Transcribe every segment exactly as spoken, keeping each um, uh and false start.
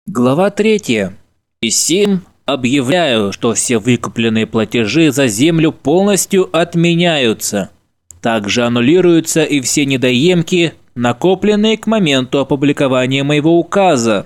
Глава третья. И сим объявляю, что все выкупленные платежи за землю полностью отменяются. Также аннулируются и все недоемки, накопленные к моменту опубликования моего указа.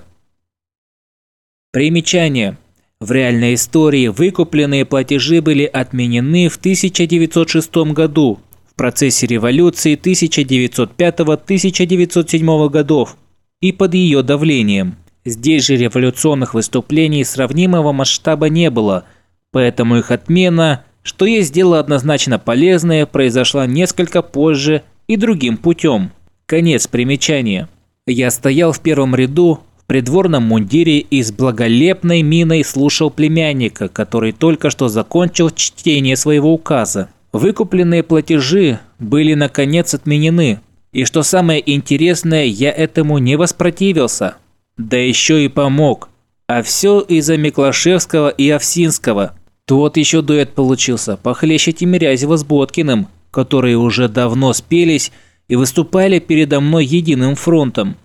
Примечание. В реальной истории выкупленные платежи были отменены в тысяча девятьсот шестом году в процессе революции тысяча девятьсот пятого — тысяча девятьсот седьмого годов и под ее давлением. Здесь же революционных выступлений сравнимого масштаба не было, поэтому их отмена, что есть дело однозначно полезное, произошла несколько позже и другим путем. Конец примечания. Я стоял в первом ряду, в придворном мундире и с благолепной миной слушал племянника, который только что закончил чтение своего указа. Выкупленные платежи были наконец отменены, и что самое интересное, я этому не воспротивился. Да еще и помог. А все из-за Миклашевского и Овсинского. Тот еще дуэт получился, похлеще Тимирязева с Боткиным, которые уже давно спелись и выступали передо мной единым фронтом.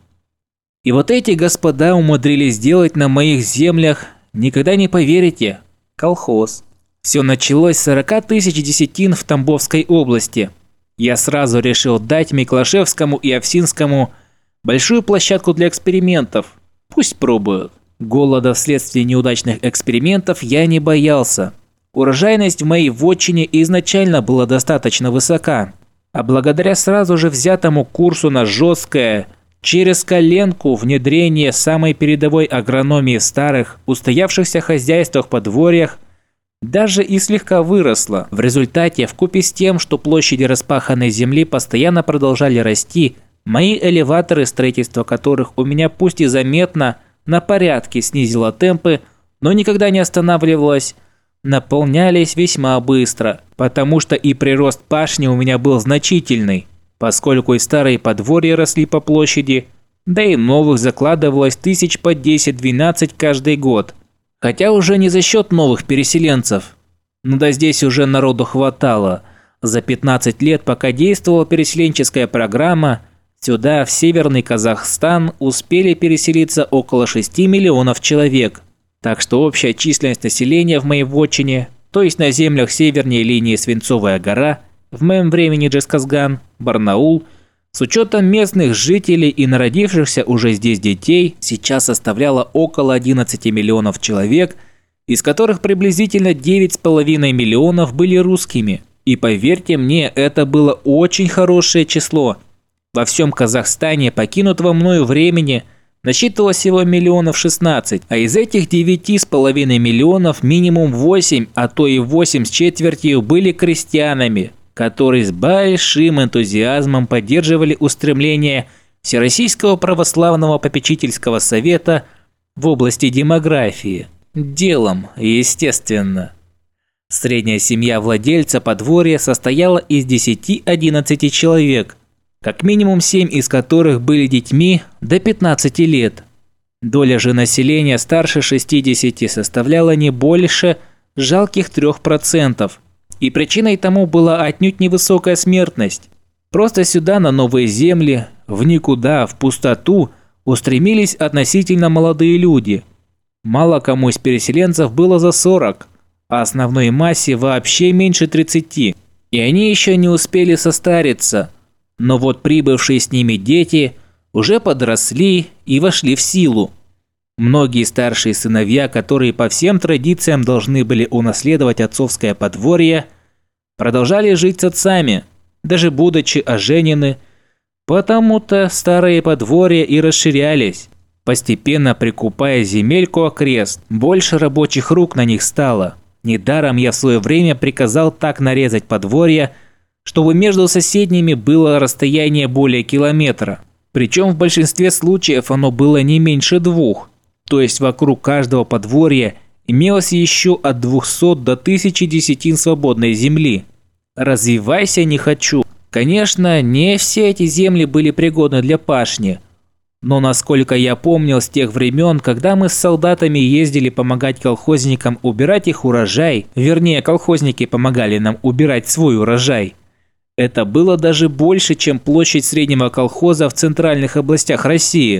И вот эти господа умудрились сделать на моих землях, никогда не поверите, колхоз. Все началось с сорока тысяч десятин в Тамбовской области. Я сразу решил дать Миклашевскому и Овсинскому большую площадку для экспериментов. Пусть пробуют. Голода вследствие неудачных экспериментов я не боялся. Урожайность в моей вотчине изначально была достаточно высока. А благодаря сразу же взятому курсу на жесткое, через коленку внедрение самой передовой агрономии в старых, устоявшихся хозяйствах-подворьях, даже и слегка выросла. В результате, вкупе с тем, что площади распаханной земли постоянно продолжали расти, мои элеваторы, строительство которых у меня пусть и заметно на порядке снизило темпы, но никогда не останавливалось, наполнялись весьма быстро, потому что и прирост пашни у меня был значительный, поскольку и старые подворья росли по площади, да и новых закладывалось тысяч по десять-двенадцать каждый год. Хотя уже не за счет новых переселенцев. Ну да здесь уже народу хватало. За пятнадцать лет, пока действовала переселенческая программа, сюда, в Северный Казахстан, успели переселиться около шести миллионов человек. Так что общая численность населения в моей вотчине, то есть на землях севернее линии Свинцовая гора, в моем времени Джесказган, Барнаул, с учетом местных жителей и народившихся уже здесь детей, сейчас составляла около одиннадцати миллионов человек, из которых приблизительно девять с половиной миллионов были русскими. И поверьте мне, это было очень хорошее число. Во всем Казахстане покинутого мною времени насчитывалось всего миллионов шестнадцать, а из этих девяти с половиной миллионов минимум восемь, а то и восемь с четвертью были крестьянами, которые с большим энтузиазмом поддерживали устремления Всероссийского православного попечительского совета в области демографии. Делом, естественно. Средняя семья владельца подворья состояла из десяти-одиннадцати человек, как минимум семь из которых были детьми до пятнадцати лет. Доля же населения старше шестидесяти составляла не больше жалких трёх процентов. И причиной тому была отнюдь невысокая смертность. Просто сюда, на новые земли, в никуда, в пустоту, устремились относительно молодые люди. Мало кому из переселенцев было за сорок, а основной массе вообще меньше тридцати. И они еще не успели состариться. Но вот прибывшие с ними дети уже подросли и вошли в силу. Многие старшие сыновья, которые по всем традициям должны были унаследовать отцовское подворье, продолжали жить с отцами, даже будучи оженены, потому-то старые подворья и расширялись, постепенно прикупая земельку окрест. Больше рабочих рук на них стало. Недаром я в свое время приказал так нарезать подворья, чтобы между соседними было расстояние более километра. Причем в большинстве случаев оно было не меньше двух. То есть вокруг каждого подворья имелось еще от двухсот до тысячи десятин свободной земли. Развивайся не хочу. Конечно, не все эти земли были пригодны для пашни. Но насколько я помнил с тех времен, когда мы с солдатами ездили помогать колхозникам убирать их урожай, вернее, колхозники помогали нам убирать свой урожай, это было даже больше, чем площадь среднего колхоза в центральных областях России.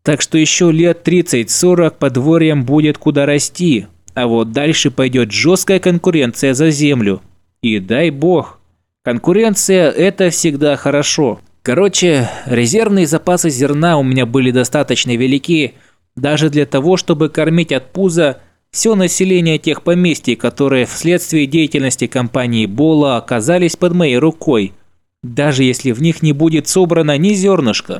Так что еще лет тридцать-сорок подворьям будет куда расти, а вот дальше пойдет жесткая конкуренция за землю. И дай бог. Конкуренция – это всегда хорошо. Короче, резервные запасы зерна у меня были достаточно велики, даже для того, чтобы кормить от пуза все население тех поместий, которые вследствие деятельности компании Бола оказались под моей рукой, даже если в них не будет собрано ни зернышка.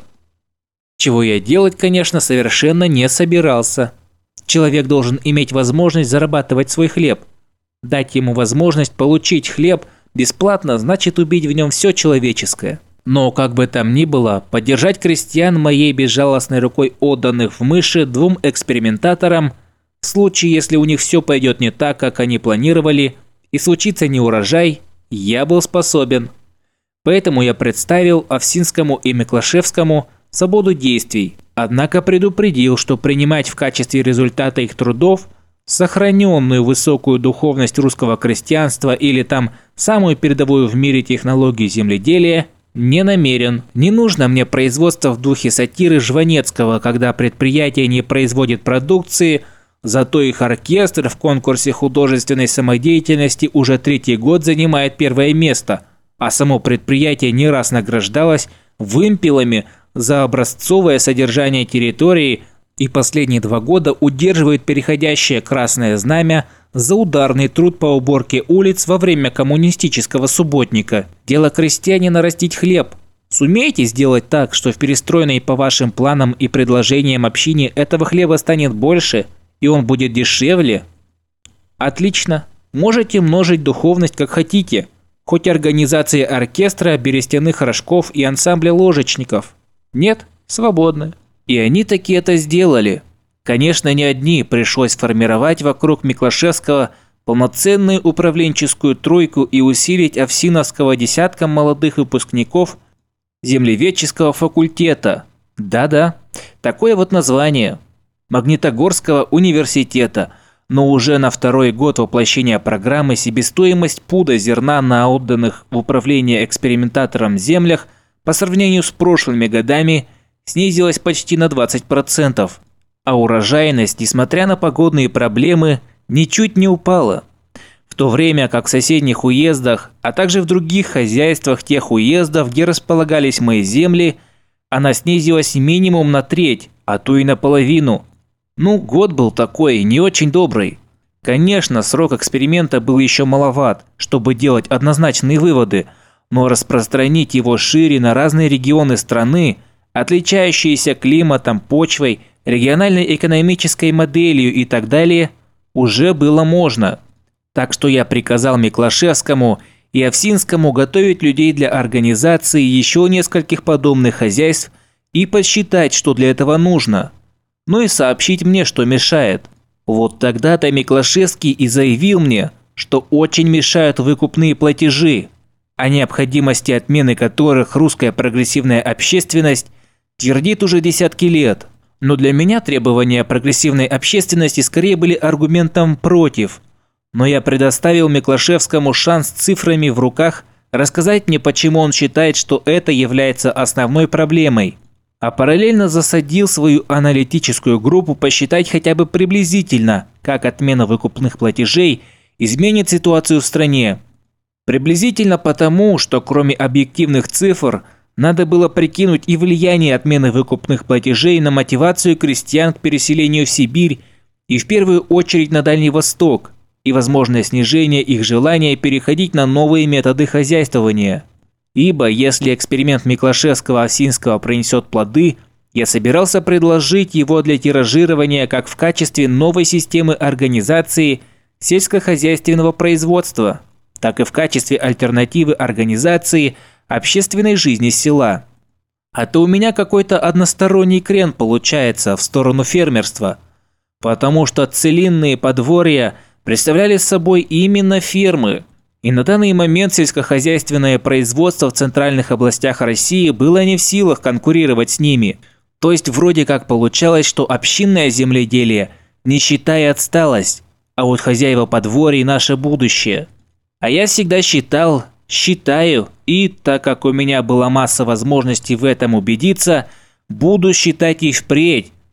Чего я делать, конечно, совершенно не собирался. Человек должен иметь возможность зарабатывать свой хлеб. Дать ему возможность получить хлеб бесплатно значит убить в нем все человеческое. Но, как бы там ни было, поддержать крестьян моей безжалостной рукой отданных в мыши двум экспериментаторам в случае, если у них все пойдет не так, как они планировали, и случится неурожай, я был способен. Поэтому я представил Овсинскому и Миклашевскому свободу действий, однако предупредил, что принимать в качестве результата их трудов сохраненную высокую духовность русского крестьянства или там самую передовую в мире технологию земледелия не намерен. Не нужно мне производство в духе сатиры Жванецкого, когда предприятие не производит продукции, зато их оркестр в конкурсе художественной самодеятельности уже третий год занимает первое место, а само предприятие не раз награждалось вымпелами за образцовое содержание территории и последние два года удерживает переходящее красное знамя за ударный труд по уборке улиц во время коммунистического субботника. Дело крестьянина растить хлеб. Сумеете сделать так, что в перестроенной по вашим планам и предложениям общине этого хлеба станет больше, и он будет дешевле? Отлично. Можете множить духовность как хотите. Хоть организации оркестра, берестяных рожков и ансамбля ложечников. Нет? Свободны. И они таки это сделали. Конечно, не одни, пришлось формировать вокруг Миклашевского полноценную управленческую тройку и усилить Овсиновского десятком молодых выпускников землеведческого факультета. Да-да, такое вот название. Магнитогорского университета. Но уже на второй год воплощения программы себестоимость пуда зерна на отданных в управление экспериментаторам землях по сравнению с прошлыми годами снизилась почти на двадцать процентов, а урожайность, несмотря на погодные проблемы, ничуть не упала. В то время как в соседних уездах, а также в других хозяйствах тех уездов, где располагались мои земли, она снизилась минимум на треть, а то и наполовину. Ну, год был такой, не очень добрый. Конечно, срок эксперимента был еще маловат, чтобы делать однозначные выводы, но распространить его шире на разные регионы страны, отличающиеся климатом, почвой, региональной экономической моделью и так далее, уже было можно. Так что я приказал Миклашевскому и Овсинскому готовить людей для организации еще нескольких подобных хозяйств и посчитать, что для этого нужно. Ну и сообщить мне, что мешает. Вот тогда-то Миклашевский и заявил мне, что очень мешают выкупные платежи, о необходимости отмены которых русская прогрессивная общественность твердит уже десятки лет. Но для меня требования прогрессивной общественности скорее были аргументом против. Но я предоставил Миклашевскому шанс цифрами в руках рассказать мне, почему он считает, что это является основной проблемой. А параллельно засадил свою аналитическую группу посчитать хотя бы приблизительно, как отмена выкупных платежей изменит ситуацию в стране. Приблизительно потому, что кроме объективных цифр, надо было прикинуть и влияние отмены выкупных платежей на мотивацию крестьян к переселению в Сибирь и в первую очередь на Дальний Восток, и возможное снижение их желания переходить на новые методы хозяйствования. Ибо если эксперимент Миклашевского-Овсинского принесет плоды, я собирался предложить его для тиражирования как в качестве новой системы организации сельскохозяйственного производства, так и в качестве альтернативы организации общественной жизни села. А то у меня какой-то односторонний крен получается в сторону фермерства, потому что целинные подворья представляли собой именно фермы, и на данный момент сельскохозяйственное производство в центральных областях России было не в силах конкурировать с ними. То есть вроде как получалось, что общинное земледелие, нищета и отсталость, а вот хозяева подворий – наше будущее. А я всегда считал, считаю, и так как у меня была масса возможностей в этом убедиться, буду считать и впредь,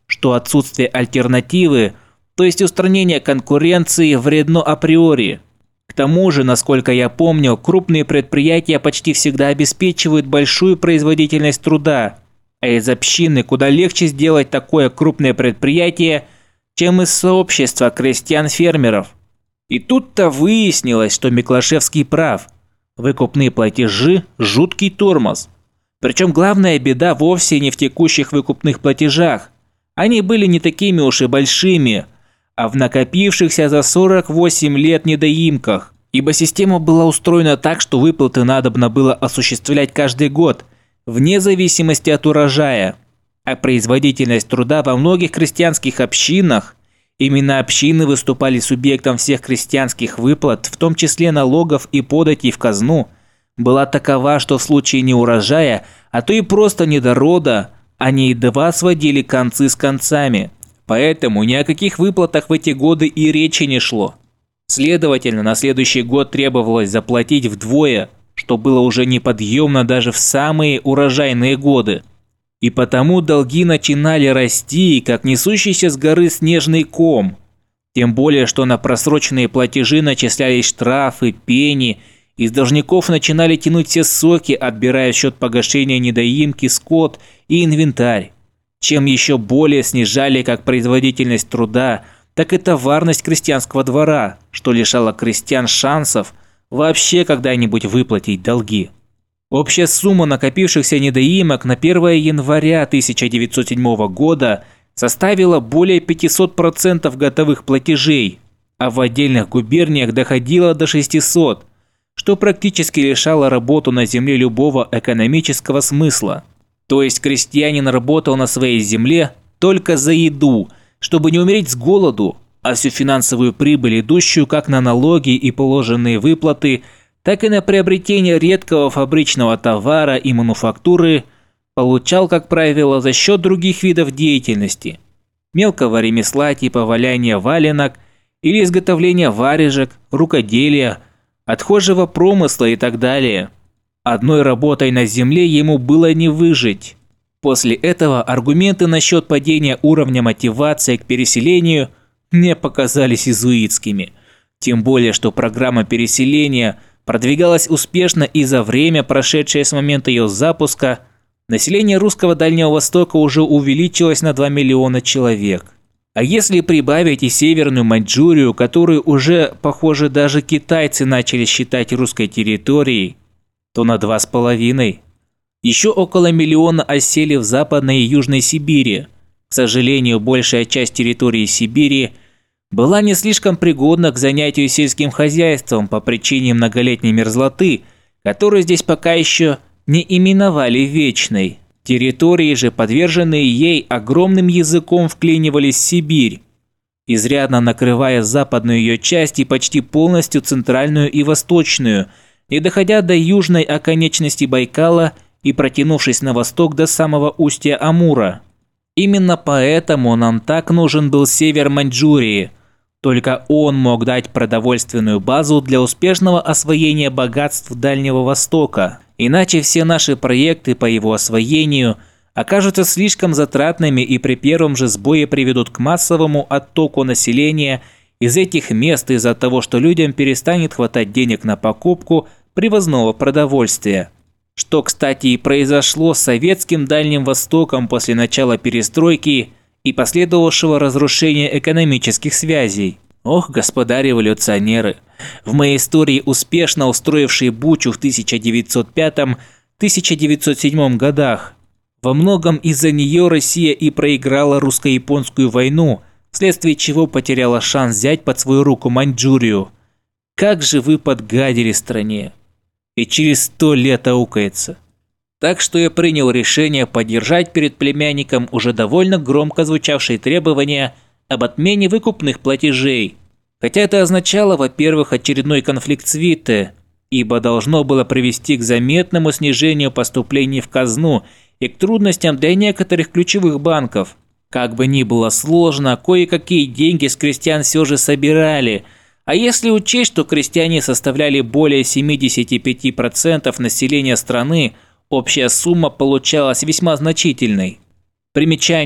что отсутствие альтернативы, то есть устранение конкуренции, вредно априори. К тому же, насколько я помню, крупные предприятия почти всегда обеспечивают большую производительность труда, а из общины куда легче сделать такое крупное предприятие, чем из сообщества крестьян-фермеров. И тут-то выяснилось, что Миклашевский прав. Выкупные платежи – жуткий тормоз. Причем главная беда вовсе не в текущих выкупных платежах. Они были не такими уж и большими, а в накопившихся за сорок восемь лет недоимках. Ибо система была устроена так, что выплаты надобно было осуществлять каждый год, вне зависимости от урожая. А производительность труда во многих крестьянских общинах, именно общины выступали субъектом всех крестьянских выплат, в том числе налогов и податей в казну, была такова, что в случае неурожая, а то и просто недорода, они едва сводили концы с концами. Поэтому ни о каких выплатах в эти годы и речи не шло. Следовательно, на следующий год требовалось заплатить вдвое, что было уже неподъемно даже в самые урожайные годы. И потому долги начинали расти, как несущийся с горы снежный ком. Тем более, что на просроченные платежи начислялись штрафы, пени, из должников начинали тянуть все соки, отбирая в счет погашения недоимки, скот и инвентарь. Чем еще более снижали как производительность труда, так и товарность крестьянского двора, что лишало крестьян шансов вообще когда-нибудь выплатить долги. Общая сумма накопившихся недоимок на первое января тысяча девятьсот седьмого года составила более пятьсот процентов готовых платежей, а в отдельных губерниях доходила до шестисот, что практически лишало работу на земле любого экономического смысла. То есть крестьянин работал на своей земле только за еду, чтобы не умереть с голоду, а всю финансовую прибыль, идущую как на налоги и положенные выплаты, так и на приобретение редкого фабричного товара и мануфактуры, получал, как правило, за счет других видов деятельности. Мелкого ремесла типа валяния валенок или изготовления варежек, рукоделия, отхожего промысла и так далее. Одной работой на земле ему было не выжить. После этого аргументы насчет падения уровня мотивации к переселению мне показались иезуитскими. Тем более, что программа переселения продвигалась успешно, и за время, прошедшее с момента ее запуска, население русского Дальнего Востока уже увеличилось на два миллиона человек. А если прибавить и Северную Маньчжурию, которую уже, похоже, даже китайцы начали считать русской территорией, то на два с половиной. Еще около миллиона осели в Западной и Южной Сибири. К сожалению, большая часть территории Сибири была не слишком пригодна к занятию сельским хозяйством по причине многолетней мерзлоты, которую здесь пока еще не именовали вечной. Территории же, подверженные ей, огромным языком вклинивались в Сибирь, изрядно накрывая западную ее часть и почти полностью центральную и восточную, не доходя до южной оконечности Байкала и протянувшись на восток до самого устья Амура. Именно поэтому нам так нужен был север Маньчжурии. Только он мог дать продовольственную базу для успешного освоения богатств Дальнего Востока. Иначе все наши проекты по его освоению окажутся слишком затратными и при первом же сбое приведут к массовому оттоку населения из этих мест из-за того, что людям перестанет хватать денег на покупку привозного продовольствия. Что, кстати, и произошло с советским Дальним Востоком после начала перестройки и последовавшего разрушения экономических связей. Ох, господа революционеры, в моей истории, успешно устроившие Бучу в тысяча девятьсот пятом — тысяча девятьсот седьмом годах, во многом из-за нее Россия и проиграла русско-японскую войну, вследствие чего потеряла шанс взять под свою руку Маньчжурию. Как же вы подгадили стране! И через сто лет аукается. Так что я принял решение поддержать перед племянником уже довольно громко звучавшие требования об отмене выкупных платежей. Хотя это означало, во-первых, очередной конфликт с Витте, ибо должно было привести к заметному снижению поступлений в казну и к трудностям для некоторых ключевых банков. Как бы ни было сложно, кое-какие деньги с крестьян все же собирали. А если учесть, что крестьяне составляли более семьдесят пять процентов населения страны, общая сумма получалась весьма значительной. Примечание.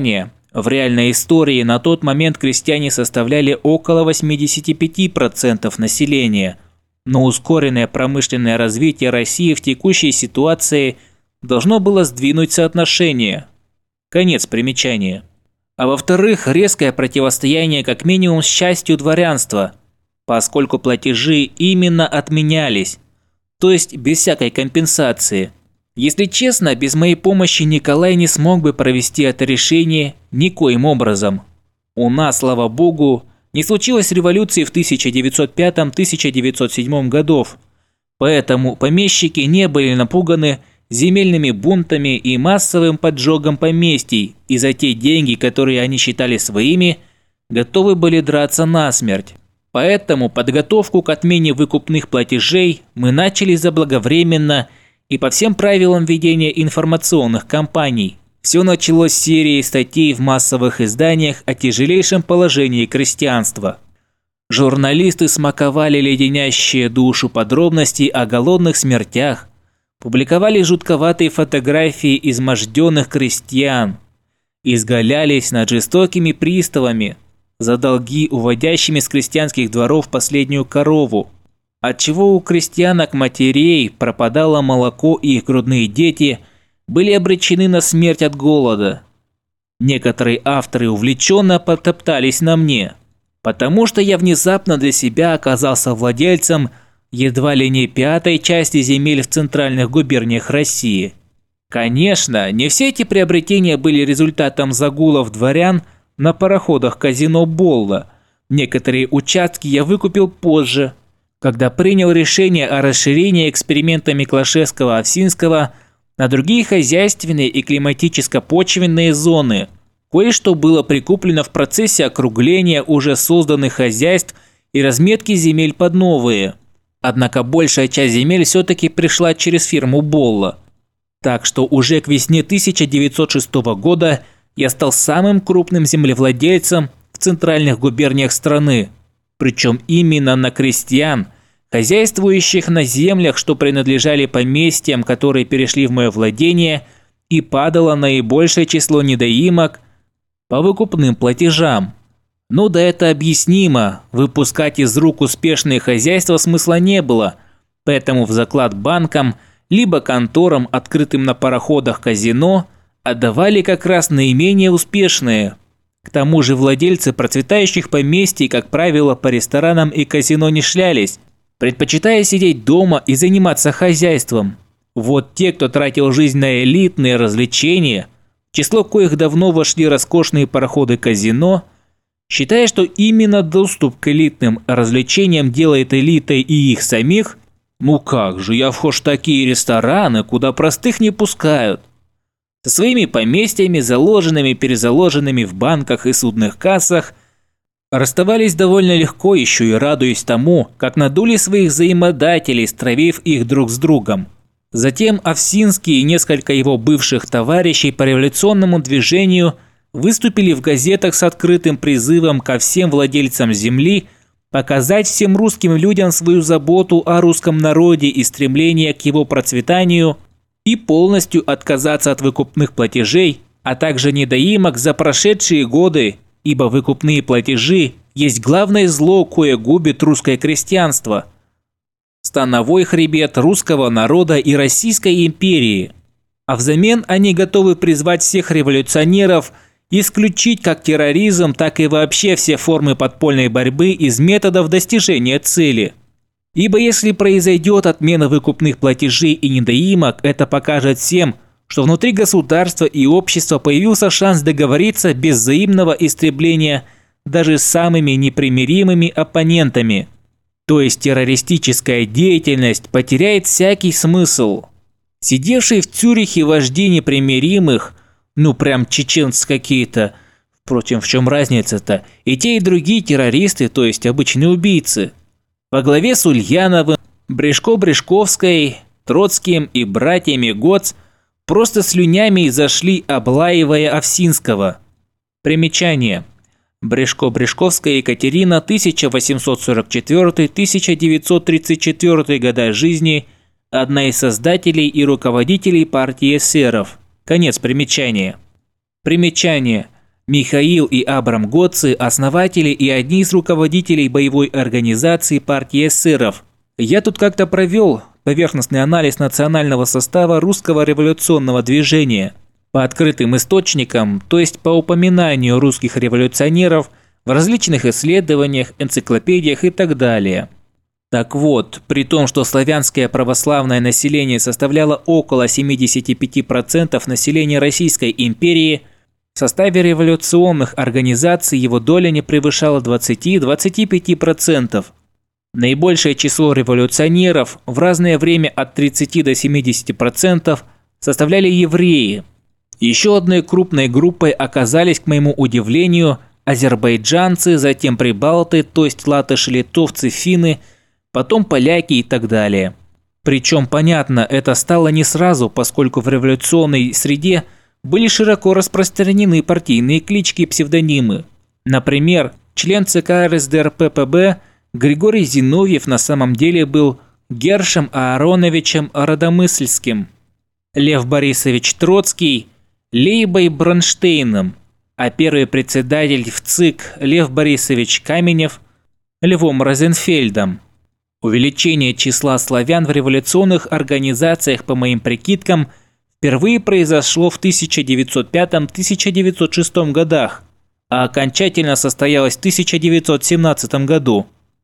В реальной истории на тот момент крестьяне составляли около восемьдесят пять процентов населения, но ускоренное промышленное развитие России в текущей ситуации должно было сдвинуть соотношение. Конец примечания. А во-вторых, резкое противостояние как минимум с частью дворянства, поскольку платежи именно отменялись, то есть без всякой компенсации. Если честно, без моей помощи Николай не смог бы провести это решение никоим образом. У нас, слава богу, не случилось революции в тысяча девятьсот пятом — тысяча девятьсот седьмом годов, поэтому помещики не были напуганы земельными бунтами и массовым поджогом поместий, и за те деньги, которые они считали своими, готовы были драться насмерть. Поэтому подготовку к отмене выкупных платежей мы начали заблаговременно и по всем правилам ведения информационных кампаний. Все началось с серии статей в массовых изданиях о тяжелейшем положении крестьянства. Журналисты смаковали леденящие душу подробности о голодных смертях, публиковали жутковатые фотографии изможденных крестьян, изгалялись над жестокими приставами за долги, уводящими с крестьянских дворов последнюю корову, отчего у крестьянок-матерей пропадало молоко, и их грудные дети были обречены на смерть от голода. Некоторые авторы увлеченно потоптались на мне, потому что я внезапно для себя оказался владельцем едва ли не пятой части земель в центральных губерниях России. Конечно, не все эти приобретения были результатом загулов дворян на пароходах казино Болла. Некоторые участки я выкупил позже, когда принял решение о расширении эксперимента Миклашевского-Овсинского на другие хозяйственные и климатическо-почвенные зоны. Кое-что было прикуплено в процессе округления уже созданных хозяйств и разметки земель под новые. Однако большая часть земель все-таки пришла через фирму Болла. Так что уже к весне тысяча девятьсот шестого года я стал самым крупным землевладельцем в центральных губерниях страны. Причем именно на крестьян, хозяйствующих на землях, что принадлежали поместьям, которые перешли в мое владение, и падало наибольшее число недоимок по выкупным платежам. Ну да, это объяснимо, выпускать из рук успешные хозяйства смысла не было, поэтому в заклад банкам, либо конторам, открытым на пароходах казино, отдавали как раз наименее успешные. К тому же владельцы процветающих поместий, как правило, по ресторанам и казино не шлялись, предпочитая сидеть дома и заниматься хозяйством. Вот те, кто тратил жизнь на элитные развлечения, в число коих давно вошли роскошные пароходы казино, считая, что именно доступ к элитным развлечениям делает элитой и их самих, ну как же, я вхож в такие рестораны, куда простых не пускают. Со своими поместьями, заложенными, перезаложенными в банках и судных кассах, расставались довольно легко, еще и радуясь тому, как надули своих взаимодателей, стравив их друг с другом. Затем Овсинский и несколько его бывших товарищей по революционному движению выступили в газетах с открытым призывом ко всем владельцам земли показать всем русским людям свою заботу о русском народе и стремление к его процветанию и полностью отказаться от выкупных платежей, а также недоимок за прошедшие годы, ибо выкупные платежи есть главное зло, кое губит русское крестьянство, становой хребет русского народа и Российской империи. А взамен они готовы призвать всех революционеров исключить как терроризм, так и вообще все формы подпольной борьбы из методов достижения цели. Ибо если произойдет отмена выкупных платежей и недоимок, это покажет всем, что внутри государства и общества появился шанс договориться без взаимного истребления даже с самыми непримиримыми оппонентами. То есть террористическая деятельность потеряет всякий смысл. Сидевшие в Цюрихе вожди непримиримых, ну прям чеченцы какие-то, впрочем, в чем разница-то, и те и другие террористы, то есть обычные убийцы, во главе с Ульяновым, Брешко-Брешковской, Троцким и братьями Гоц просто слюнями изошли, облаивая Овсинского. Примечание. Брешко-Брешковская Екатерина, тысяча восемьсот сорок четвёртый — тысяча девятьсот тридцать четвёртый года жизни, одна из создателей и руководителей партии эсеров. Конец примечания. Примечание. Михаил и Абрам Гоци – основатели и одни из руководителей боевой организации партии эсеров. Я тут как-то провел поверхностный анализ национального состава русского революционного движения. По открытым источникам, то есть по упоминанию русских революционеров в различных исследованиях, энциклопедиях и так далее. Так вот, при том, что славянское православное население составляло около семьдесят пять процентов населения Российской империи, в составе революционных организаций его доля не превышала двадцати-двадцати пяти процентов. Наибольшее число революционеров в разное время от тридцати до семидесяти процентов составляли евреи. Еще одной крупной группой оказались, к моему удивлению, азербайджанцы, затем прибалты, то есть латыши, литовцы, финны, потом поляки и так далее. Причем, понятно, это стало не сразу, поскольку в революционной среде были широко распространены партийные клички и псевдонимы. Например, член ЦК РСДРП-ПБ Григорий Зиновьев на самом деле был Гершем Аароновичем Родомысльским, Лев Борисович Троцкий – Лейбой Бронштейном, а первый председатель в ЦИК Лев Борисович Каменев – Львом Розенфельдом. Увеличение числа славян в революционных организациях, по моим прикидкам, впервые произошло в тысяча девятьсот пятом — тысяча девятьсот шестом годах, а окончательно состоялось в тысяча девятьсот семнадцатом году.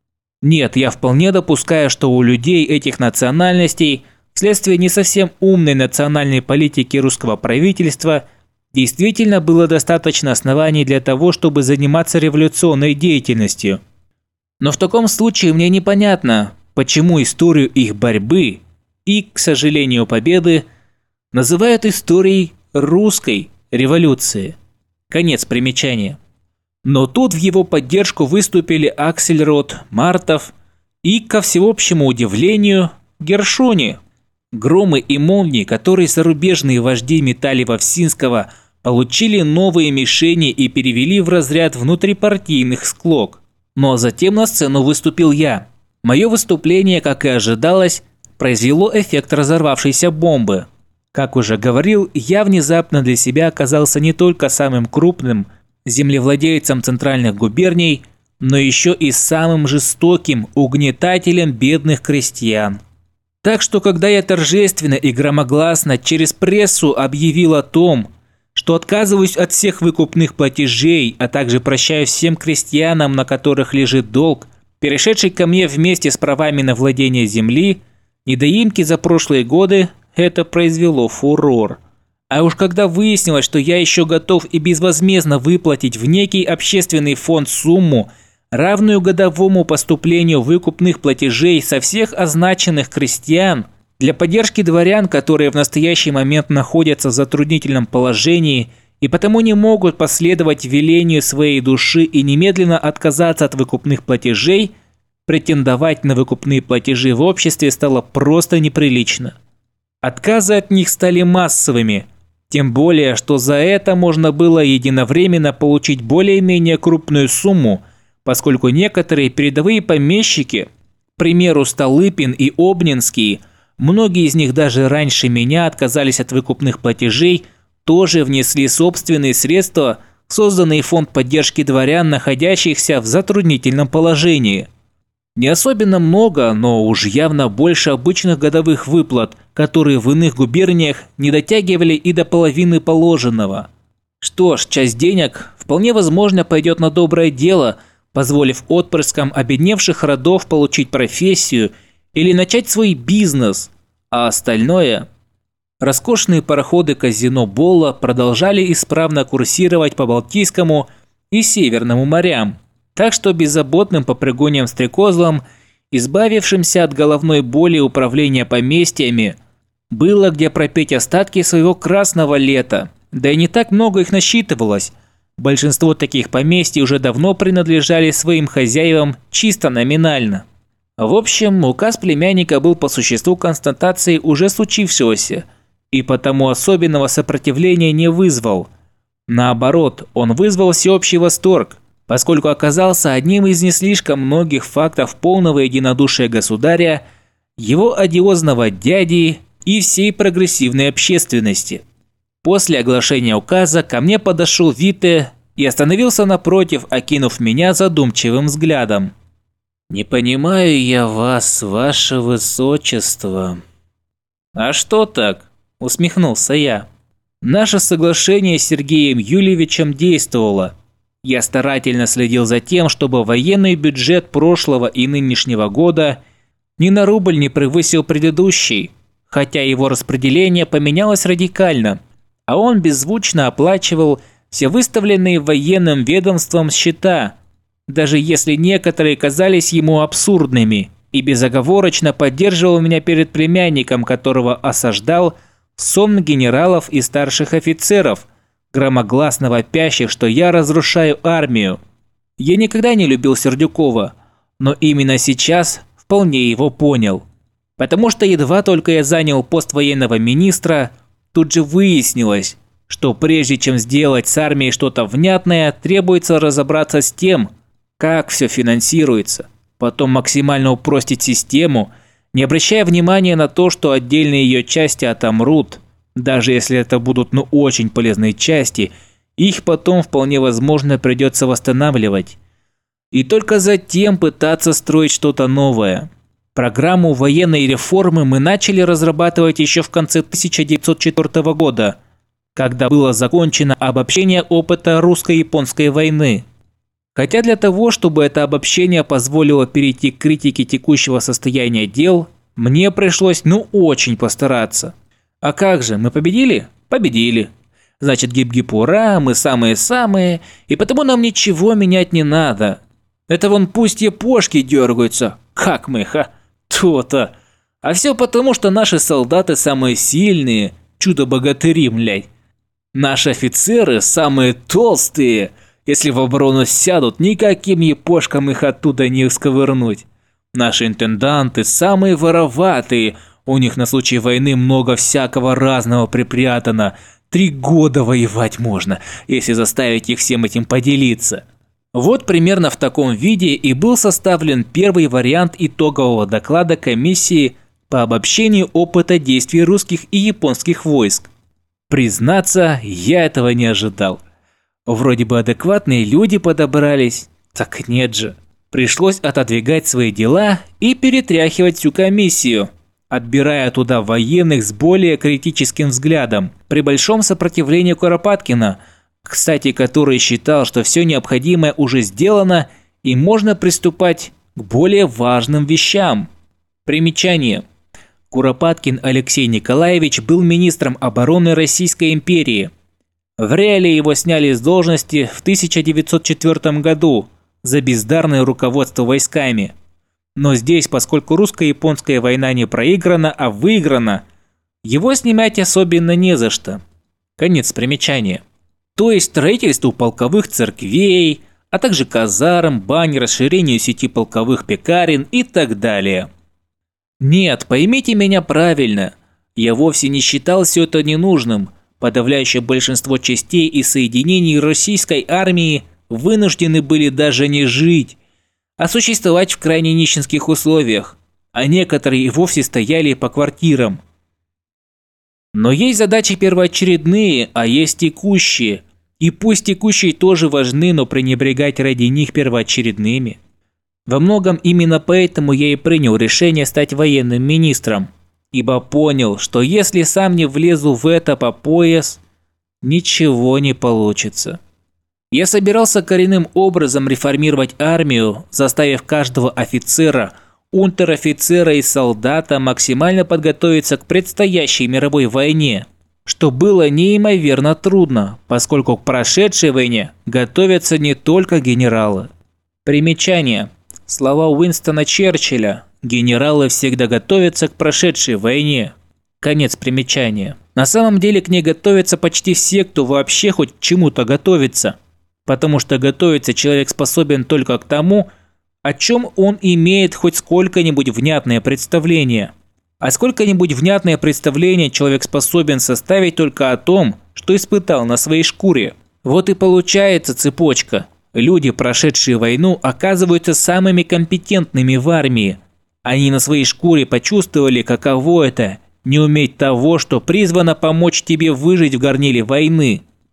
Нет, я вполне допускаю, что у людей этих национальностей вследствие не совсем умной национальной политики русского правительства действительно было достаточно оснований для того, чтобы заниматься революционной деятельностью. Но в таком случае мне непонятно, почему историю их борьбы и, к сожалению, победы называют историей русской революции. Конец примечания. Но тут в его поддержку выступили Аксельрод, Мартов и, ко всеобщему удивлению, Гершони. Громы и молнии, которые зарубежные вожди метали во Всинского, получили новые мишени и перевели в разряд внутрипартийных склок. Но затем на сцену выступил я. Мое выступление, как и ожидалось, произвело эффект разорвавшейся бомбы. Как уже говорил, я внезапно для себя оказался не только самым крупным землевладельцем центральных губерний, но еще и самым жестоким угнетателем бедных крестьян. Так что, когда я торжественно и громогласно через прессу объявил о том, что отказываюсь от всех выкупных платежей, а также прощаю всем крестьянам, на которых лежит долг, перешедший ко мне вместе с правами на владение земли, недоимки за прошлые годы, это произвело фурор. А уж когда выяснилось, что я еще готов и безвозмездно выплатить в некий общественный фонд сумму, равную годовому поступлению выкупных платежей со всех означенных крестьян, для поддержки дворян, которые в настоящий момент находятся в затруднительном положении и потому не могут последовать велению своей души и немедленно отказаться от выкупных платежей, претендовать на выкупные платежи в обществе стало просто неприлично. Отказы от них стали массовыми, тем более, что за это можно было единовременно получить более-менее крупную сумму, поскольку некоторые передовые помещики, к примеру, Столыпин и Обнинский, многие из них даже раньше меня отказались от выкупных платежей, тоже внесли собственные средства в созданный фонд поддержки дворян, находящихся в затруднительном положении. Не особенно много, но уж явно больше обычных годовых выплат, которые в иных губерниях не дотягивали и до половины положенного. Что ж, часть денег вполне возможно пойдет на доброе дело, позволив отпрыскам обедневших родов получить профессию или начать свой бизнес, а остальное... Роскошные пароходы казино Болла продолжали исправно курсировать по Балтийскому и Северному морям, так что беззаботным попрыгуньям-стрекозлам, избавившимся от головной боли управления поместьями, было где пропеть остатки своего красного лета, да и не так много их насчитывалось. Большинство таких поместий уже давно принадлежали своим хозяевам чисто номинально. В общем, указ племянника был по существу констатацией уже случившегося, и потому особенного сопротивления не вызвал. Наоборот, он вызвал всеобщий восторг, поскольку оказался одним из не слишком многих фактов полного единодушия государя, его одиозного дяди и всей прогрессивной общественности. После оглашения указа ко мне подошел Витте и остановился напротив, окинув меня задумчивым взглядом. «Не понимаю я вас, ваше высочество». «А что так?» – усмехнулся я. Наше соглашение с Сергеем Юльевичем действовало. Я старательно следил за тем, чтобы военный бюджет прошлого и нынешнего года ни на рубль не превысил предыдущий, хотя его распределение поменялось радикально, а он беззвучно оплачивал все выставленные военным ведомством счета, даже если некоторые казались ему абсурдными, и безоговорочно поддерживал меня перед племянником, которого осаждал сон генералов и старших офицеров, громогласно вопящих, что я разрушаю армию. Я никогда не любил Сердюкова, но именно сейчас вполне его понял. Потому что едва только я занял пост военного министра, тут же выяснилось, что прежде чем сделать с армией что-то внятное, требуется разобраться с тем, как все финансируется, потом максимально упростить систему, не обращая внимания на то, что отдельные ее части отомрут, даже если это будут ну очень полезные части, их потом вполне возможно придется восстанавливать. И только затем пытаться строить что-то новое. Программу военной реформы мы начали разрабатывать еще в конце тысяча девятьсот четвёртого года, когда было закончено обобщение опыта русско-японской войны. Хотя для того, чтобы это обобщение позволило перейти к критике текущего состояния дел, мне пришлось ну очень постараться. А как же, мы победили? Победили. Значит, гип-гип ура, мы самые-самые, и потому нам ничего менять не надо. Это вон пусть япошки дергаются, как мы, ха, то-то. А все потому, что наши солдаты самые сильные, чудо-богатыри, млядь. Наши офицеры самые толстые. Если в оборону сядут, никаким япошкам их оттуда не сковырнуть. Наши интенданты самые вороватые, у них на случай войны много всякого разного припрятано. Три года воевать можно, если заставить их всем этим поделиться. Вот примерно в таком виде и был составлен первый вариант итогового доклада комиссии по обобщению опыта действий русских и японских войск. Признаться, я этого не ожидал. Вроде бы адекватные люди подобрались, так нет же. Пришлось отодвигать свои дела и перетряхивать всю комиссию, отбирая туда военных с более критическим взглядом, при большом сопротивлении Куропаткина, кстати, который считал, что все необходимое уже сделано и можно приступать к более важным вещам. Примечание. Куропаткин Алексей Николаевич был министром обороны Российской империи. В реале его сняли с должности в тысяча девятьсот четвёртом году за бездарное руководство войсками. Но здесь, поскольку русско-японская война не проиграна, а выиграна, его снимать особенно не за что. Конец примечания. То есть строительству полковых церквей, а также казарм, бань, расширению сети полковых пекарен и так далее. Нет, поймите меня правильно, я вовсе не считал все это ненужным. Подавляющее большинство частей и соединений российской армии вынуждены были даже не жить, а существовать в крайне нищенских условиях, а некоторые и вовсе стояли по квартирам. Но есть задачи первоочередные, а есть текущие, и пусть текущие тоже важны, но пренебрегать ради них первоочередными. Во многом именно поэтому я и принял решение стать военным министром. Ибо понял, что если сам не влезу в это по пояс, ничего не получится. Я собирался коренным образом реформировать армию, заставив каждого офицера, унтер-офицера и солдата максимально подготовиться к предстоящей мировой войне, что было неимоверно трудно, поскольку к прошедшей войне готовятся не только генералы. Примечание. Слова Уинстона Черчилля. Генералы всегда готовятся к прошедшей войне. Конец примечания. На самом деле к ней готовятся почти все, кто вообще хоть к чему-то готовится. Потому что готовиться человек способен только к тому, о чем он имеет хоть сколько-нибудь внятное представление. А сколько-нибудь внятное представление человек способен составить только о том, что испытал на своей шкуре. Вот и получается цепочка. Люди, прошедшие войну, оказываются самыми компетентными в армии. Они на своей шкуре почувствовали, каково это – не уметь того, что призвано помочь тебе выжить в горниле войны.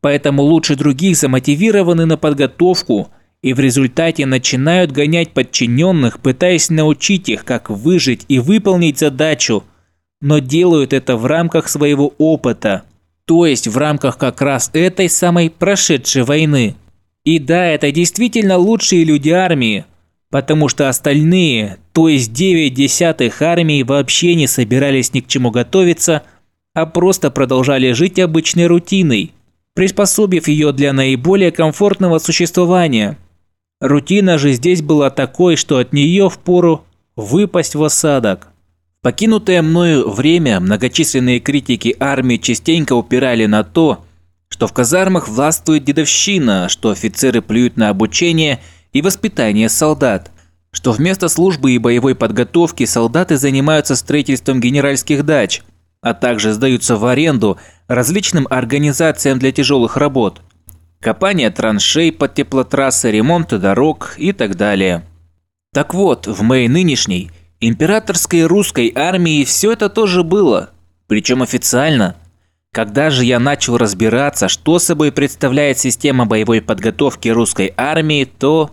поэтому лучше других замотивированы на подготовку и в результате начинают гонять подчиненных, пытаясь научить их, как выжить и выполнить задачу, но делают это в рамках своего опыта, то есть в рамках как раз этой самой прошедшей войны. И да, это действительно лучшие люди армии, потому что остальные, то есть девять десятых армий, вообще не собирались ни к чему готовиться, а просто продолжали жить обычной рутиной, приспособив ее для наиболее комфортного существования. Рутина же здесь была такой, что от нее впору выпасть в осадок. В покинутое мною время многочисленные критики армии частенько упирали на то, что в казармах властвует дедовщина, что офицеры плюют на обучение и воспитание солдат, что вместо службы и боевой подготовки солдаты занимаются строительством генеральских дач, а также сдаются в аренду различным организациям для тяжелых работ, копание траншей под теплотрассы, ремонт дорог и так далее. Так вот, в моей нынешней императорской русской армии все это тоже было, причем официально. Когда же я начал разбираться, что собой представляет система боевой подготовки русской армии, то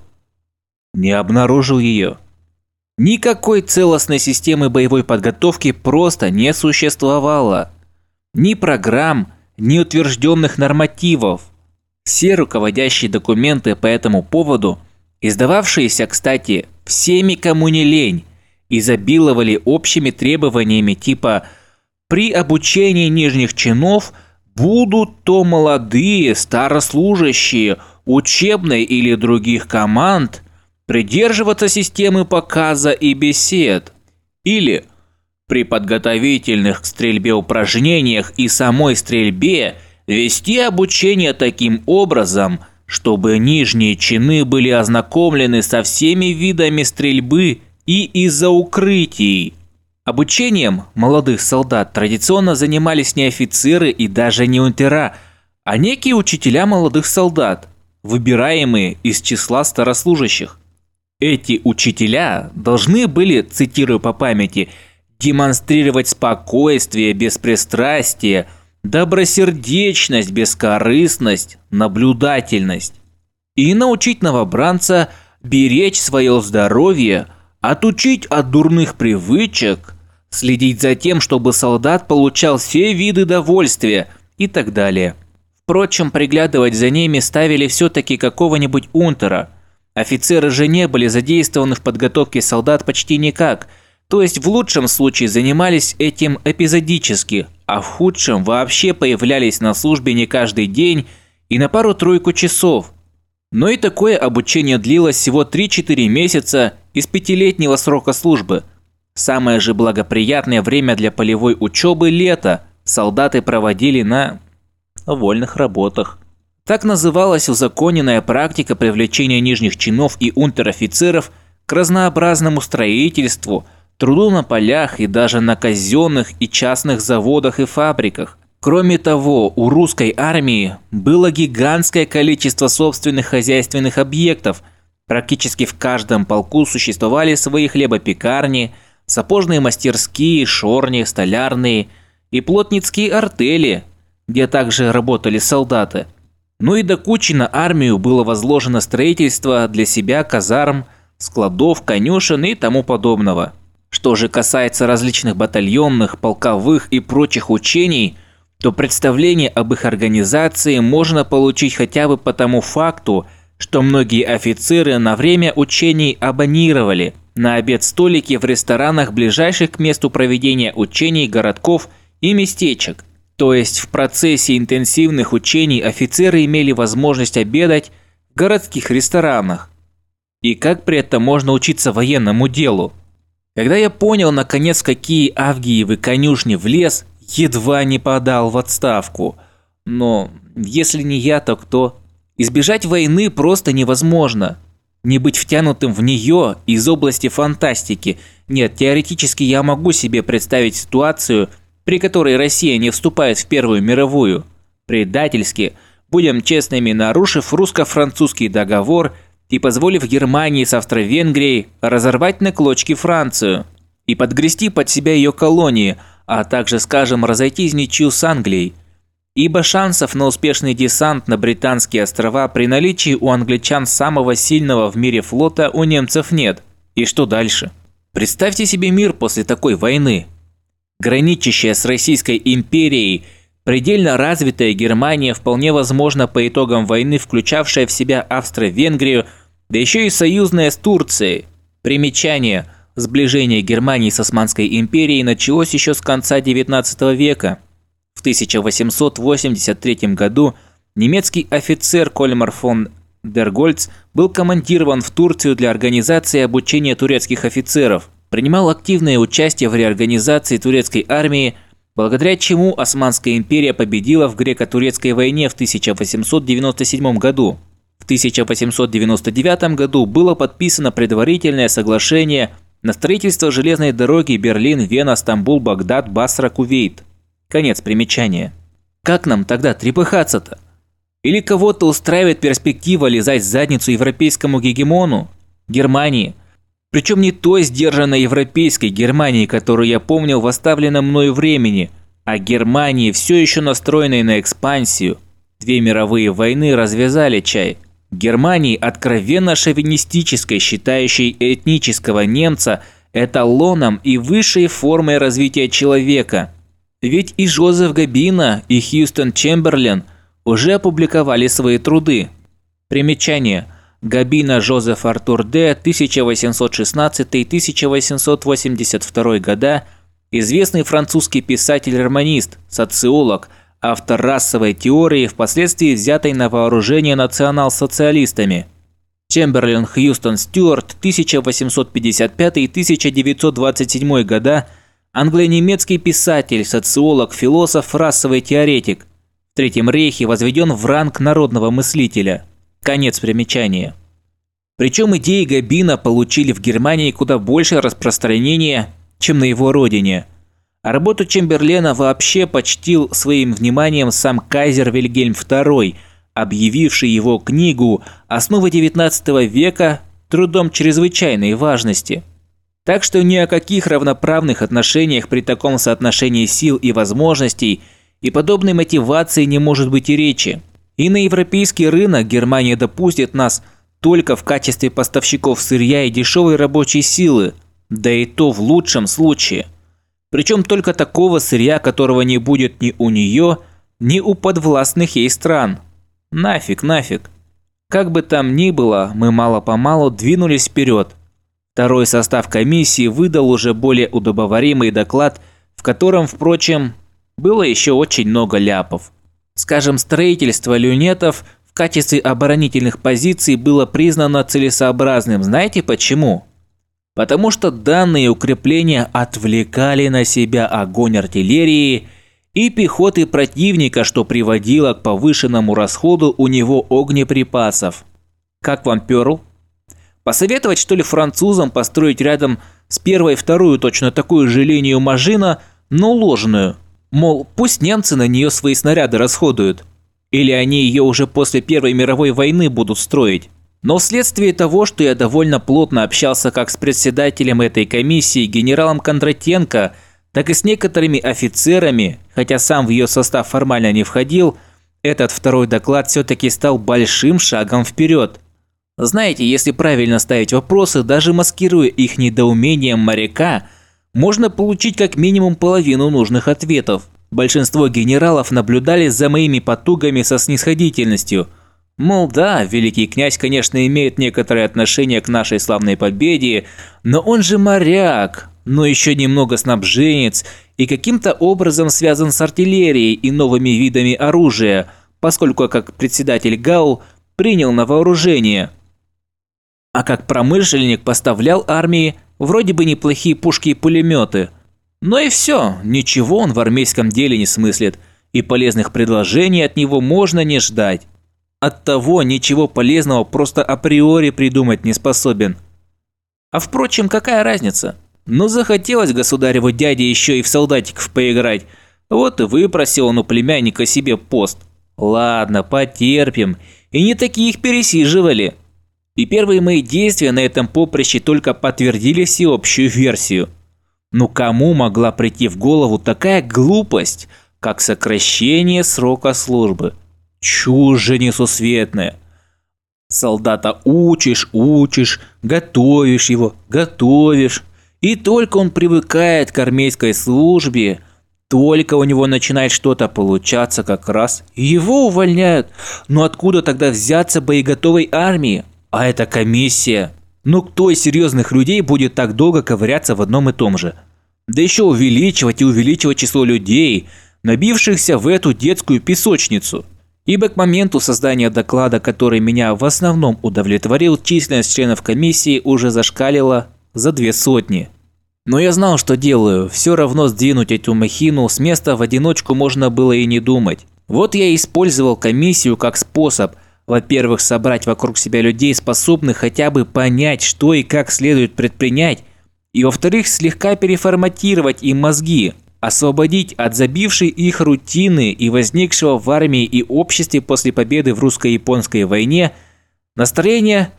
не обнаружил ее. Никакой целостной системы боевой подготовки просто не существовало. Ни программ, ни утвержденных нормативов. Все руководящие документы по этому поводу, издававшиеся, кстати, всеми, кому не лень, изобиловали общими требованиями типа «при обучении нижних чинов будут то молодые, старослужащие, учебной или других команд придерживаться системы показа и бесед» или «при подготовительных к стрельбе упражнениях и самой стрельбе вести обучение таким образом, чтобы нижние чины были ознакомлены со всеми видами стрельбы и из-за укрытий». Обучением молодых солдат традиционно занимались не офицеры и даже не унтера, а некие учителя молодых солдат, выбираемые из числа старослужащих. Эти учителя должны были, цитирую по памяти, демонстрировать спокойствие, беспристрастие, добросердечность, бескорыстность, наблюдательность и научить новобранца беречь свое здоровье, отучить от дурных привычек, следить за тем, чтобы солдат получал все виды довольствия и так далее. Впрочем, приглядывать за ними ставили все-таки какого-нибудь унтера. Офицеры же не были задействованы в подготовке солдат почти никак, то есть в лучшем случае занимались этим эпизодически, а в худшем вообще появлялись на службе не каждый день и на пару-тройку часов. Но и такое обучение длилось всего три-четыре месяца из пятилетнего срока службы. Самое же благоприятное время для полевой учебы – лето. Солдаты проводили на вольных работах. Так называлась узаконенная практика привлечения нижних чинов и унтер-офицеров к разнообразному строительству, труду на полях и даже на казенных и частных заводах и фабриках. Кроме того, у русской армии было гигантское количество собственных хозяйственных объектов. Практически в каждом полку существовали свои хлебопекарни, сапожные мастерские, шорни, столярные и плотницкие артели, где также работали солдаты. Ну и до кучи на армию было возложено строительство для себя казарм, складов, конюшен и тому подобного. Что же касается различных батальонных, полковых и прочих учений, то представление об их организации можно получить хотя бы по тому факту, что многие офицеры на время учений абонировали на обед-столики в ресторанах, ближайших к месту проведения учений городков и местечек. То есть в процессе интенсивных учений офицеры имели возможность обедать в городских ресторанах. И как при этом можно учиться военному делу? Когда я понял, наконец, какие Авгиевы конюшни в лес, едва не подал в отставку. Но если не я, то кто? Избежать войны просто невозможно. Не быть втянутым в нее из области фантастики. Нет, теоретически я могу себе представить ситуацию, при которой Россия не вступает в Первую мировую. Предательски, будем честными, нарушив русско-французский договор и позволив Германии с Австро-Венгрией разорвать на клочки Францию и подгрести под себя ее колонии, а также, скажем, разойтись в ничью с Англией. Ибо шансов на успешный десант на Британские острова при наличии у англичан самого сильного в мире флота у немцев нет. И что дальше? Представьте себе мир после такой войны. Граничащая с Российской империей, предельно развитая Германия, вполне возможно по итогам войны, включавшая в себя Австро-Венгрию, да еще и союзная с Турцией. Примечание. Сближение Германии с Османской империей началось еще с конца девятнадцатого века. В тысяча восемьсот восемьдесят третьем году немецкий офицер Кольмар фон дер Гольц был командирован в Турцию для организации обучения турецких офицеров, принимал активное участие в реорганизации турецкой армии, благодаря чему Османская империя победила в греко-турецкой войне в тысяча восемьсот девяносто седьмом году. В тысяча восемьсот девяносто девятом году было подписано предварительное соглашение на строительство железной дороги Берлин-Вена-Стамбул-Багдад-Басра-Кувейт. Конец примечания. Как нам тогда трепыхаться-то? Или кого-то устраивает перспектива лизать задницу европейскому гегемону? Германии. Причем не той сдержанной европейской Германии, которую я помнил в оставленном мною времени, а Германии, все еще настроенной на экспансию. Две мировые войны развязали чай. Германии, откровенно шовинистической, считающей этнического немца эталоном и высшей формой развития человека. Ведь и Жозеф Габина, и Хьюстон Чемберлен уже опубликовали свои труды. Примечание. Габина Жозеф Артур Д. тысяча восемьсот шестнадцатый — тысяча восемьсот восемьдесят второй года, известный французский писатель-романист, социолог, автор расовой теории, впоследствии взятой на вооружение национал-социалистами. Чемберлен Хьюстон Стюарт, тысяча восемьсот пятьдесят пятый — тысяча девятьсот двадцать седьмой года, англо-немецкий писатель, социолог, философ, расовый теоретик. В Третьем рейхе возведен в ранг народного мыслителя. Конец примечания. Причем идеи Габина получили в Германии куда больше распространения, чем на его родине. А работу Чемберлена вообще почтил своим вниманием сам кайзер Вильгельм второй, объявивший его книгу «Основы девятнадцатого века» трудом чрезвычайной важности. Так что ни о каких равноправных отношениях при таком соотношении сил и возможностей и подобной мотивации не может быть и речи. И на европейский рынок Германия допустит нас только в качестве поставщиков сырья и дешевой рабочей силы, да и то в лучшем случае. Причем только такого сырья, которого не будет ни у нее, ни у подвластных ей стран. Нафиг, нафиг. Как бы там ни было, мы мало-помалу двинулись вперед. Второй состав комиссии выдал уже более удобоваримый доклад, в котором, впрочем, было еще очень много ляпов. Скажем, строительство люнетов в качестве оборонительных позиций было признано целесообразным. Знаете почему? Потому что данные укрепления отвлекали на себя огонь артиллерии и пехоты противника, что приводило к повышенному расходу у него огнеприпасов. Как вам Пёрл? Посоветовать, что ли, французам построить рядом с первой и вторую точно такую же линию Мажино, но ложную? Мол, пусть немцы на нее свои снаряды расходуют. Или они ее уже после Первой мировой войны будут строить. Но вследствие того, что я довольно плотно общался как с председателем этой комиссии генералом Кондратенко, так и с некоторыми офицерами, хотя сам в ее состав формально не входил, этот второй доклад все-таки стал большим шагом вперед. Знаете, если правильно ставить вопросы, даже маскируя их недоумением моряка, можно получить как минимум половину нужных ответов. Большинство генералов наблюдали за моими потугами со снисходительностью. Мол, да, великий князь, конечно, имеет некоторое отношение к нашей славной победе, но он же моряк, но еще немного снабженец и каким-то образом связан с артиллерией и новыми видами оружия, поскольку как председатель ГАУ принял на вооружение. А как промышленник поставлял армии вроде бы неплохие пушки и пулеметы. Но и все, ничего он в армейском деле не смыслит, и полезных предложений от него можно не ждать. Оттого ничего полезного просто априори придумать не способен. А впрочем, какая разница? Ну захотелось государеву дяде еще и в солдатиков поиграть, вот и выпросил он у племянника себе пост. Ладно, потерпим, и не такие их пересиживали. И первые мои действия на этом поприще только подтвердили всеобщую версию. Ну кому могла прийти в голову такая глупость как сокращение срока службы. Чушь же несусветная. Солдата учишь, учишь, готовишь его, готовишь. И только он привыкает к армейской службе, только у него начинает что-то получаться как раз, и его увольняют. Но откуда тогда взяться боеготовой армии? А это комиссия. Ну кто из серьезных людей будет так долго ковыряться в одном и том же? Да еще увеличивать и увеличивать число людей, набившихся в эту детскую песочницу. Ибо к моменту создания доклада, который меня в основном удовлетворил, численность членов комиссии уже зашкалила за две сотни. Но я знал, что делаю, все равно сдвинуть эту махину с места в одиночку можно было и не думать. Вот я и использовал комиссию как способ, во-первых, собрать вокруг себя людей, способных хотя бы понять, что и как следует предпринять, и во-вторых, слегка переформатировать им мозги, освободить от забившей их рутины и возникшего в армии и обществе после победы в русско-японской войне настроение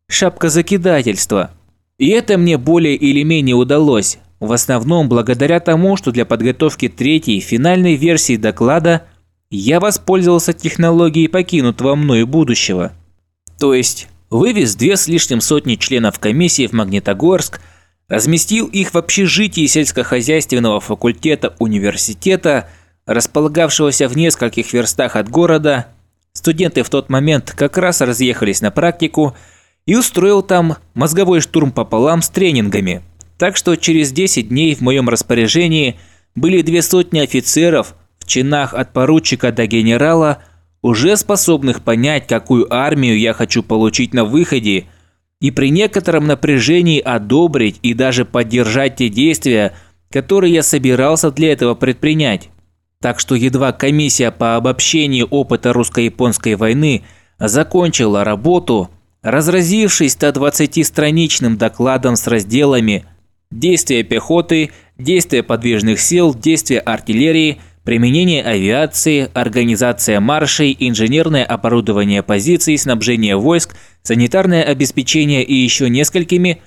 шапкозакидательства. И это мне более или менее удалось, в основном благодаря тому, что для подготовки третьей, финальной версии доклада я воспользовался технологией покинутого мною будущего. То есть вывез две с лишним сотни членов комиссии в Магнитогорск, разместил их в общежитии сельскохозяйственного факультета университета, располагавшегося в нескольких верстах от города. Студенты в тот момент как раз разъехались на практику, и устроил там мозговой штурм пополам с тренингами. Так что через десять дней в моем распоряжении были две сотни офицеров в чинах от поручика до генерала, уже способных понять, какую армию я хочу получить на выходе, и при некотором напряжении одобрить и даже поддержать те действия, которые я собирался для этого предпринять. Так что едва комиссия по обобщению опыта русско-японской войны закончила работу, разразившись ста двадцатистраничным докладом с разделами «Действия пехоты», «Действия подвижных сил», «Действия артиллерии», «Применение авиации», «Организация маршей», «Инженерное оборудование позиций», «Снабжение войск», «Санитарное обеспечение» и еще несколькими,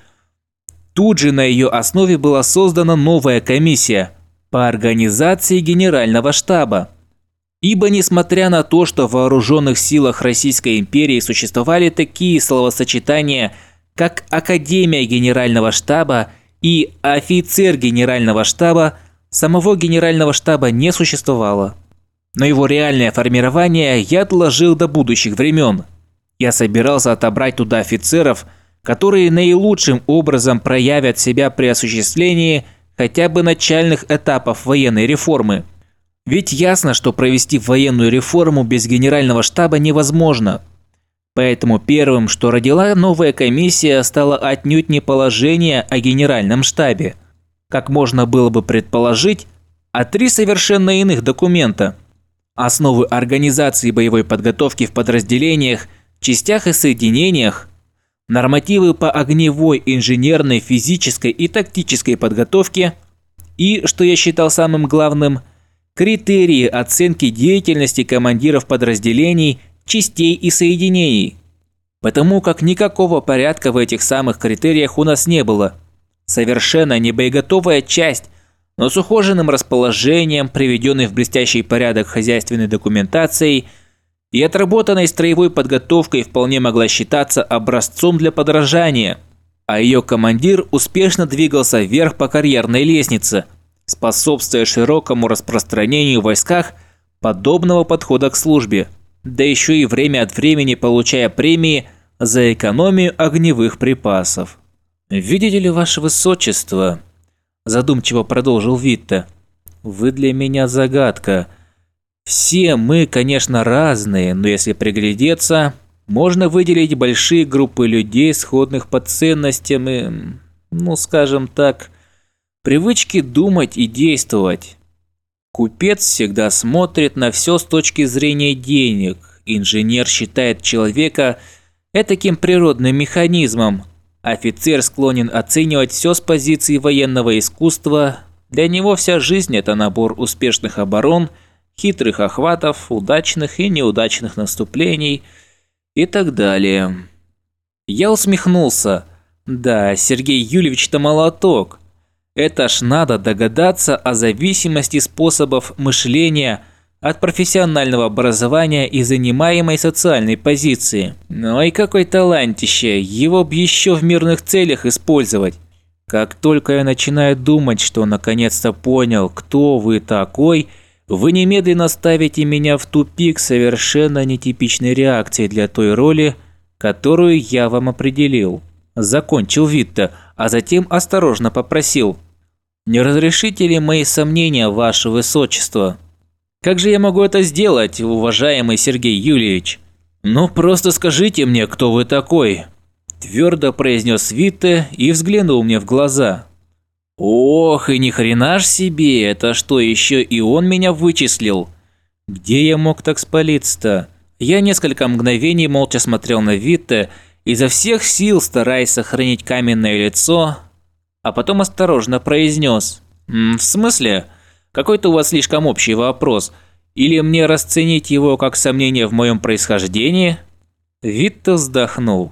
тут же на ее основе была создана новая комиссия по организации Генерального штаба. Ибо несмотря на то, что в вооруженных силах Российской империи существовали такие словосочетания, как Академия Генерального штаба и Офицер Генерального штаба, самого Генерального штаба не существовало. Но его реальное формирование я отложил до будущих времен. Я собирался отобрать туда офицеров, которые наилучшим образом проявят себя при осуществлении хотя бы начальных этапов военной реформы. Ведь ясно, что провести военную реформу без генерального штаба невозможно. Поэтому первым, что родила новая комиссия, стало отнюдь не положение о генеральном штабе, как можно было бы предположить, а три совершенно иных документа. Основы организации боевой подготовки в подразделениях, частях и соединениях, нормативы по огневой, инженерной, физической и тактической подготовке и, что я считал самым главным, критерии оценки деятельности командиров подразделений, частей и соединений. Потому как никакого порядка в этих самых критериях у нас не было. Совершенно не боеготовая часть, но с ухоженным расположением, приведенной в блестящий порядок хозяйственной документацией и отработанной строевой подготовкой, вполне могла считаться образцом для подражания, а ее командир успешно двигался вверх по карьерной лестнице, способствуя широкому распространению в войсках подобного подхода к службе, да еще и время от времени получая премии за экономию огневых припасов. «Видите ли, ваше высочество», – задумчиво продолжил Витте, – «вы для меня загадка. Все мы, конечно, разные, но если приглядеться, можно выделить большие группы людей, сходных по ценностям и, ну скажем так, привычки думать и действовать. Купец всегда смотрит на все с точки зрения денег, инженер считает человека этаким природным механизмом, офицер склонен оценивать все с позиции военного искусства, для него вся жизнь – это набор успешных оборон, хитрых охватов, удачных и неудачных наступлений и так далее». Я усмехнулся. Да, Сергей Юльевич-то молоток. Это ж надо догадаться о зависимости способов мышления от профессионального образования и занимаемой социальной позиции. Ну и какой талантище, его б еще в мирных целях использовать. Как только я начинаю думать, что наконец-то понял, кто вы такой, вы немедленно ставите меня в тупик совершенно нетипичной реакции для той роли, которую я вам определил. Закончил Витте, а затем осторожно попросил: «Не разрешите ли мои сомнения, ваше высочество?» «Как же я могу это сделать, уважаемый Сергей Юльевич?» «Ну, просто скажите мне, кто вы такой», – твердо произнес Витте и взглянул мне в глаза. «Ох, и ни хрена ж себе, это что, еще и он меня вычислил? Где я мог так спалиться-то?» Я несколько мгновений молча смотрел на Витте, изо всех сил стараясь сохранить каменное лицо, а потом осторожно произнес: «В смысле? Какой-то у вас слишком общий вопрос. Или мне расценить его как сомнение в моем происхождении?» Витте вздохнул.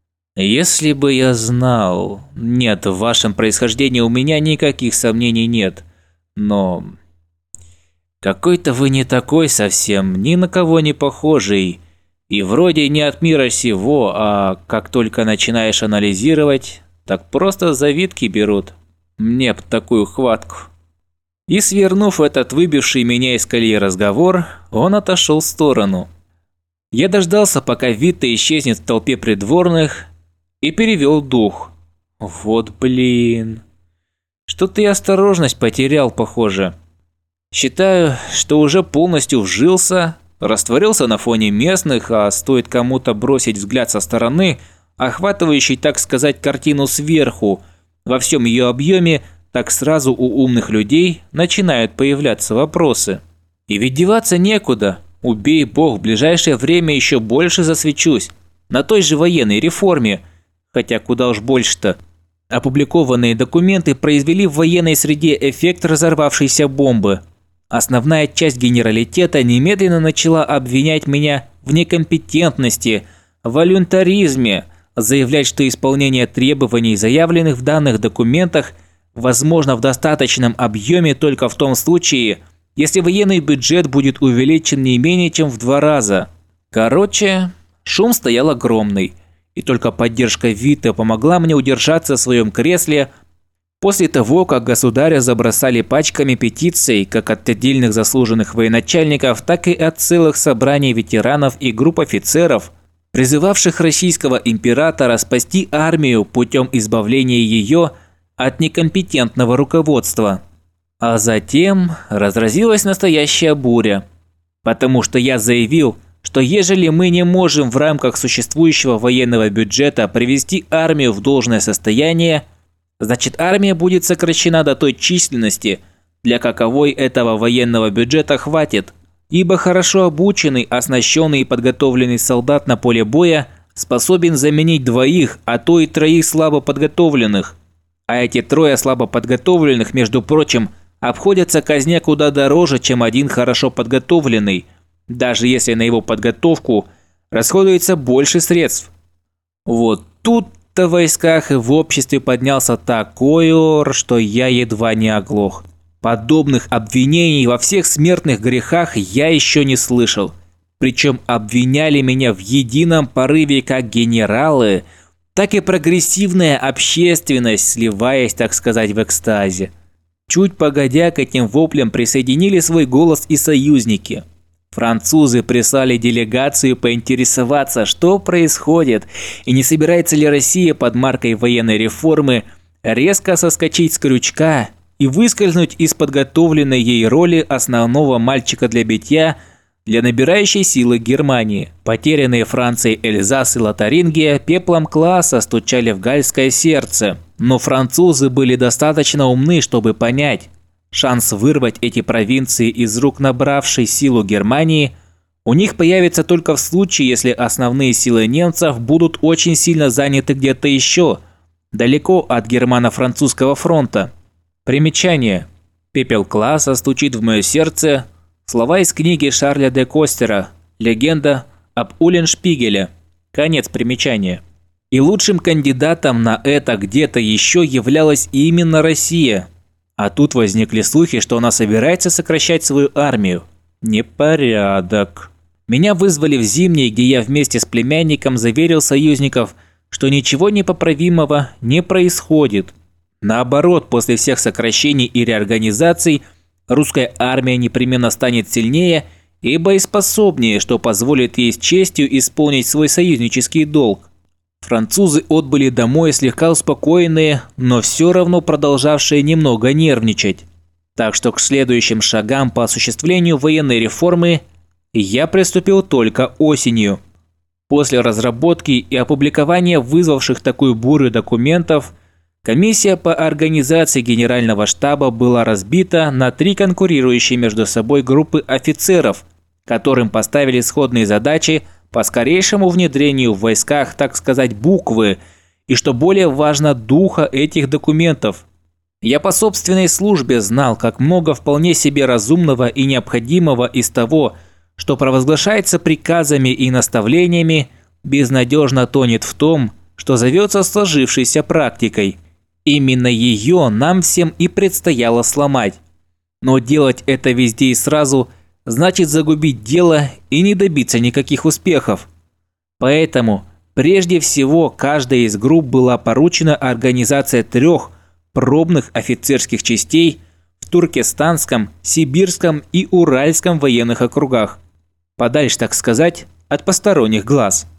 «Если бы я знал... Нет, в вашем происхождении у меня никаких сомнений нет. Но... какой-то вы не такой совсем, ни на кого не похожий. И вроде не от мира сего, а как только начинаешь анализировать, так просто завидки берут. Мне б такую хватку». И, свернув этот выбивший меня из колеи разговор, он отошел в сторону. Я дождался, пока Витте исчезнет в толпе придворных, и перевел дух. Вот блин. Что-то я осторожность потерял, похоже. Считаю, что уже полностью вжился, растворился на фоне местных, а стоит кому-то бросить взгляд со стороны, охватывающий, так сказать, картину сверху, во всем ее объеме, так сразу у умных людей начинают появляться вопросы. И ведь деваться некуда. Убей бог, в ближайшее время еще больше засвечусь. На той же военной реформе. Хотя куда уж больше-то. Опубликованные документы произвели в военной среде эффект разорвавшейся бомбы. Основная часть генералитета немедленно начала обвинять меня в некомпетентности, волюнтаризме, заявлять, что исполнение требований, заявленных в данных документах, возможно в достаточном объеме только в том случае, если военный бюджет будет увеличен не менее чем в два раза. Короче, шум стоял огромный, и только поддержка Витте помогла мне удержаться в своем кресле после того, как государя забросали пачками петиций как от отдельных заслуженных военачальников, так и от целых собраний ветеранов и групп офицеров, призывавших российского императора спасти армию путем избавления ее от некомпетентного руководства. А затем разразилась настоящая буря, потому что я заявил, что ежели мы не можем в рамках существующего военного бюджета привести армию в должное состояние, значит армия будет сокращена до той численности, для каковой этого военного бюджета хватит, ибо хорошо обученный, оснащенный и подготовленный солдат на поле боя способен заменить двоих, а то и троих слабо подготовленных. А эти трое слабо подготовленных, между прочим, обходятся казне куда дороже, чем один хорошо подготовленный, даже если на его подготовку расходуется больше средств. Вот тут-то в войсках и в обществе поднялся такой ор, что я едва не оглох. Подобных обвинений во всех смертных грехах я еще не слышал. Причем обвиняли меня в едином порыве как генералы, так и прогрессивная общественность, сливаясь, так сказать, в экстазе. Чуть погодя, к этим воплям присоединили свой голос и союзники. Французы прислали делегацию поинтересоваться, что происходит, и не собирается ли Россия под маркой военной реформы резко соскочить с крючка и выскользнуть из подготовленной ей роли основного мальчика для битья для набирающей силы Германии. Потерянные Францией Эльзас и Лотарингия пеплом класса стучали в гальское сердце, но французы были достаточно умны, чтобы понять, шанс вырвать эти провинции из рук набравшей силу Германии у них появится только в случае, если основные силы немцев будут очень сильно заняты где-то еще, далеко от германо-французского фронта. Примечание. Пепел класса стучит в мое сердце. Слова из книги Шарля де Костера «Легенда об Улленшпигеле». Конец примечания. И лучшим кандидатом на это где-то еще являлась именно Россия. А тут возникли слухи, что она собирается сокращать свою армию. Непорядок. Меня вызвали в Зимний, где я вместе с племянником заверил союзников, что ничего непоправимого не происходит. Наоборот, после всех сокращений и реорганизаций русская армия непременно станет сильнее и боеспособнее, что позволит ей с честью исполнить свой союзнический долг. Французы отбыли домой слегка успокоенные, но все равно продолжавшие немного нервничать. Так что к следующим шагам по осуществлению военной реформы я приступил только осенью. После разработки и опубликования вызвавших такую бурю документов, комиссия по организации Генерального штаба была разбита на три конкурирующие между собой группы офицеров, которым поставили сходные задачи по скорейшему внедрению в войсках, так сказать, буквы, и, что более важно, духа этих документов. Я по собственной службе знал, как много вполне себе разумного и необходимого из того, что провозглашается приказами и наставлениями, безнадежно тонет в том, что зовется сложившейся практикой. Именно ее нам всем и предстояло сломать. Но делать это везде и сразу значит загубить дело и не добиться никаких успехов. Поэтому прежде всего каждой из групп была поручена организация трех пробных офицерских частей в Туркестанском, Сибирском и Уральском военных округах, подальше, так сказать, от посторонних глаз.